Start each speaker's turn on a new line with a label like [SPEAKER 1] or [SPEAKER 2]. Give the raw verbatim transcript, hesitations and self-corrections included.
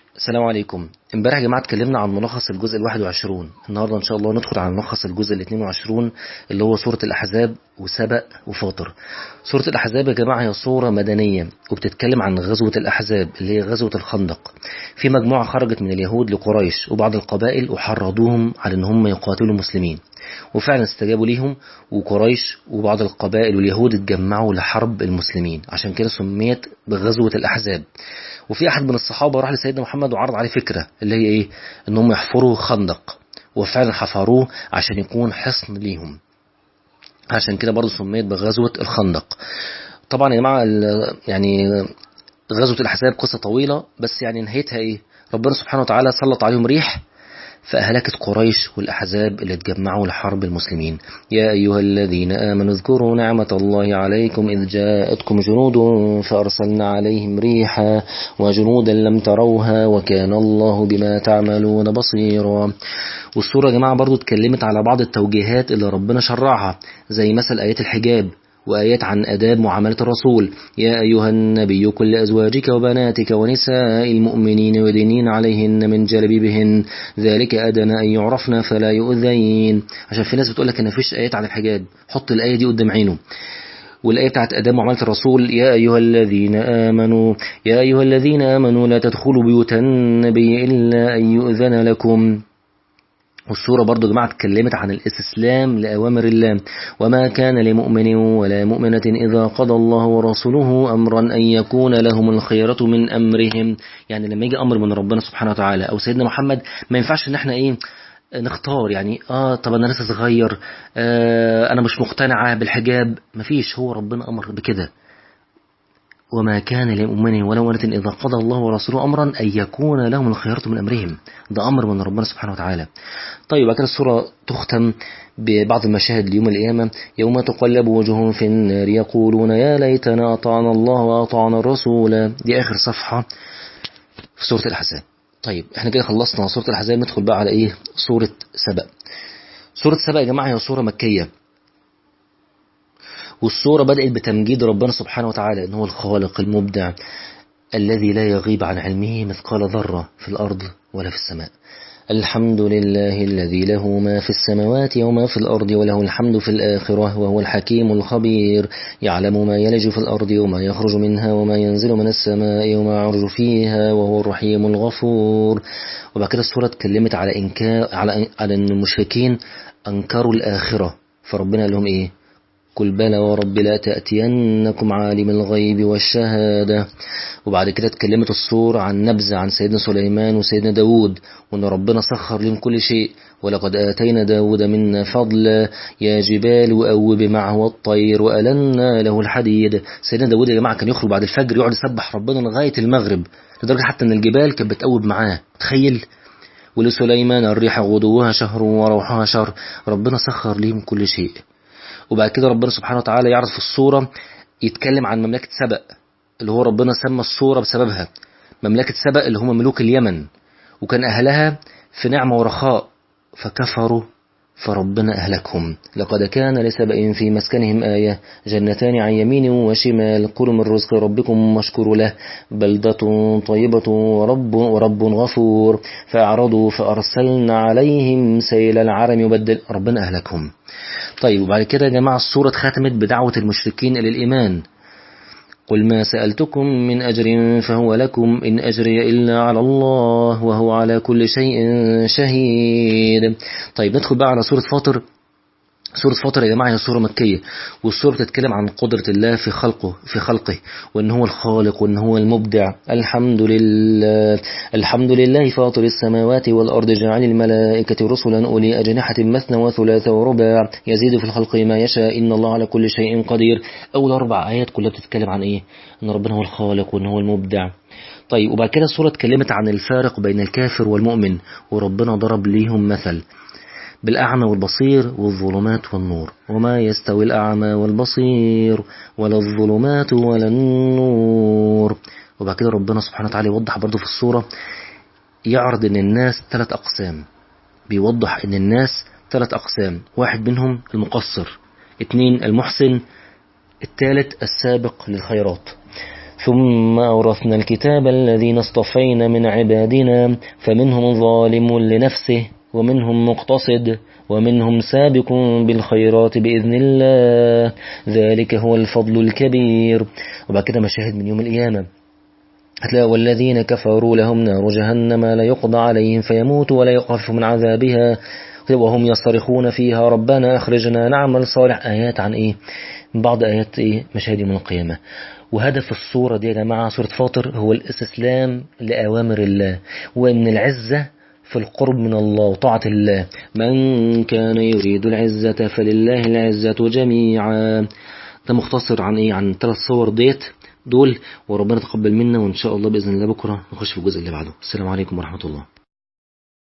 [SPEAKER 1] السلام عليكم. امبارح يا جماعة اتكلمنا عن ملخص الجزء الواحد وعشرون. النهاردة ان شاء الله ندخل على ملخص الجزء الاثنين وعشرون اللي هو سورة الأحزاب وسبأ وفاطر. سورة الأحزاب يا جماعة هي سورة مدنية وبتتكلم عن غزوة الأحزاب اللي هي غزوة الخندق. في مجموعة خرجت من اليهود لقريش وبعض القبائل وحرضوهم على ان هم يقاتلوا المسلمين، وفعلا استجابوا ليهم، وقريش وبعض القبائل واليهود اتجمعوا لحرب المسلمين، عشان كده سميت بغزوة الأحزاب. وفي أحد من الصحابة راح لسيدنا محمد وعرض عليه فكرة اللي هي إيه؟ إنهم يحفروا خندق، وفعلا حفروه عشان يكون حصن ليهم، عشان كده برضو سميت بغزوة الخندق. طبعا يا جماعة يعني غزوة الأحزاب قصة طويلة، بس يعني نهايتها إيه؟ ربنا سبحانه وتعالى سلط عليهم ريح فأهلكت قريش والأحزاب اللي اتجمعوا لحرب المسلمين. يا أيها الذين آمنوا اذكروا نعمة الله عليكم إذ جاءتكم جنود فأرسلنا عليهم ريحا وجنودا لم تروها وكان الله بما تعملون بصيرا. والسورة يا جماعة برضو اتكلمت على بعض التوجيهات اللي ربنا شرعها، زي مثل آيات الحجاب، وآيات عن آداب معاملة الرسول. يا أيها النبي كل أزواجك وبناتك ونساء المؤمنين يدنين عليهن من جلبيبهن ذلك أدنى أن يعرفن فلا يؤذين. عشان في ناس بتقولك إن فيش آيات عن الحجاب، حط الآية دي قدام عينه. والآية بتاعت آداب معاملة الرسول، يا أيها الذين آمنوا يا أيها الذين آمنوا لا تدخلوا بيوت النبي إلا أن يؤذن لكم. والسورة برضو يا جماعة اتكلمت عن الاستسلام لأوامر الله، وما كان لمؤمن ولا مؤمنة إذا قضى الله ورسوله أمرا أن يكون لهم الخيرة من أمرهم. يعني لما يجي أمر من ربنا سبحانه وتعالى أو سيدنا محمد، ما ينفعش إن احنا إيه نختار، يعني آه طب أنا لسه صغير، آه أنا مش مقتنعة بالحجاب، مفيش، هو ربنا أمر بكده. وما كان لمؤمن ولا مؤمنة إذا قضى الله ورسوله أمرا أن يكون لهم الخيرة من أمرهم، ده أمر من ربنا سبحانه وتعالى. طيب بعد كده السورة تختم ببعض المشاهد ليوم القيامة، يوم تقلب وجوههم في النار يقولون يا ليتنا أطعنا الله وأطعنا الرسول. دي آخر صفحة في سورة الأحزاب. طيب احنا كده خلصنا سورة الأحزاب، ندخل بقى على إيه؟ سورة سبأ. سورة سبأ يا جماعة هي سورة مكية، والسورة بدأت بتمجيد ربنا سبحانه وتعالى إن هو الخالق المبدع الذي لا يغيب عن علمه مثقال ذرة في الأرض ولا في السماء. الحمد لله الذي له ما في السماوات وما في الأرض وله الحمد في الآخرة وهو الحكيم الخبير، يعلم ما يلج في الأرض وما يخرج منها وما ينزل من السماء وما يعرج فيها وهو الرحيم الغفور. وبعد كده السورة اتكلمت على إنكار على على أن المشركين أنكروا الآخرة، فربنا لهم إيه؟ قل بلى ورب لا تأتينكم عالم الغيب والشهادة. وبعد كده اتكلمت السورة عن نبذة عن سيدنا سليمان وسيدنا داود، وأن ربنا سخر لهم كل شيء، ولقد آتينا داود منا فضلا يا جبال وأوب معه والطير وألنا له الحديد. سيدنا داود يا جماعة كان يخرج بعد الفجر يقعد يسبح ربنا لغاية المغرب، لدرجة حتى أن الجبال كانت بتأوب معاه، تخيل. ولسليمان الريح غدوها شهر وروحها شهر، ربنا سخر لهم كل شيء. وبعد كده ربنا سبحانه وتعالى يعرض في الصورة يتكلم عن مملكة سبأ اللي هو ربنا سمى الصورة بسببها، مملكة سبأ اللي هم ملوك اليمن، وكان أهلها في نعمة ورخاء فكفروا فربنا أهلكهم. لقد كان لسبأ في مسكنهم آية جنتان عن يمين وشمال كلوا من رزق ربكم واشكروا له بلدة طيبة ورب, ورب غفور فأعرضوا فأرسلنا عليهم سيل العرم يبدل، ربنا أهلكهم. طيب وبعد كده يا جماعة السورة ختمت بدعوة المشركين إلى الإيمان. قل ما سألتكم من أجر فهو لكم إن أجري إلا على الله وهو على كل شيء شهيد. طيب ندخل بقى على سورة فاطر. سورة فاطر يا جماعة هي سورة مكية، والسورة بتتكلم عن قدرة الله في خلقه في خلقه وأن هو الخالق وأن هو المبدع. الحمد لله الحمد لله فاطر السماوات والأرض جعل الملائكة رسلا أولي أجنحة مثنى وثلاث ورباع يزيد في الخلق ما يشاء إن الله على كل شيء قدير. أول أربع آيات كلها بتتكلم عن إيه؟ أن ربنا هو الخالق وأن هو المبدع. طيب وبعد كده السورة اتكلمت عن الفارق بين الكافر والمؤمن، وربنا ضرب ليهم مثل بالأعمى والبصير والظلمات والنور، وما يستوي الأعمى والبصير ولا الظلمات ولا النور. وبعد كده ربنا سبحانه وتعالى يوضح برضو في السورة، يعرض ان الناس ثلاث أقسام، بيوضح ان الناس ثلاث أقسام، واحد منهم المقصر، اتنين المحسن، الثالث السابق للخيرات. ثم أورثنا الكتاب الذين اصطفينا من عبادنا فمنهم ظالم لنفسه ومنهم مقتصد ومنهم سابق بالخيرات بإذن الله ذلك هو الفضل الكبير. وبعد كده مشاهد من يوم القيامة هتلاقوا والذين كفروا لهم نار جهنم لا يقضى عليهم فيموتوا ولا يخفف من عذابها وهم يصرخون فيها ربنا أخرجنا نعمل صالح. آيات عن إيه؟ من بعض آيات إيه؟ مشاهد يوم القيامة. وهدف الصورة دي يا جماعة سورة فاطر هو الاستسلام لأوامر الله وأن العزة في القرب من الله وطاعة الله. من كان يريد العزة فلله العزة جميعا. ده مختصر عن إيه؟ عن ثلاث صور ديت دول، وربنا تقبل منا، وإن شاء الله بإذن الله بكرة نخش في الجزء اللي بعده. السلام عليكم ورحمة الله.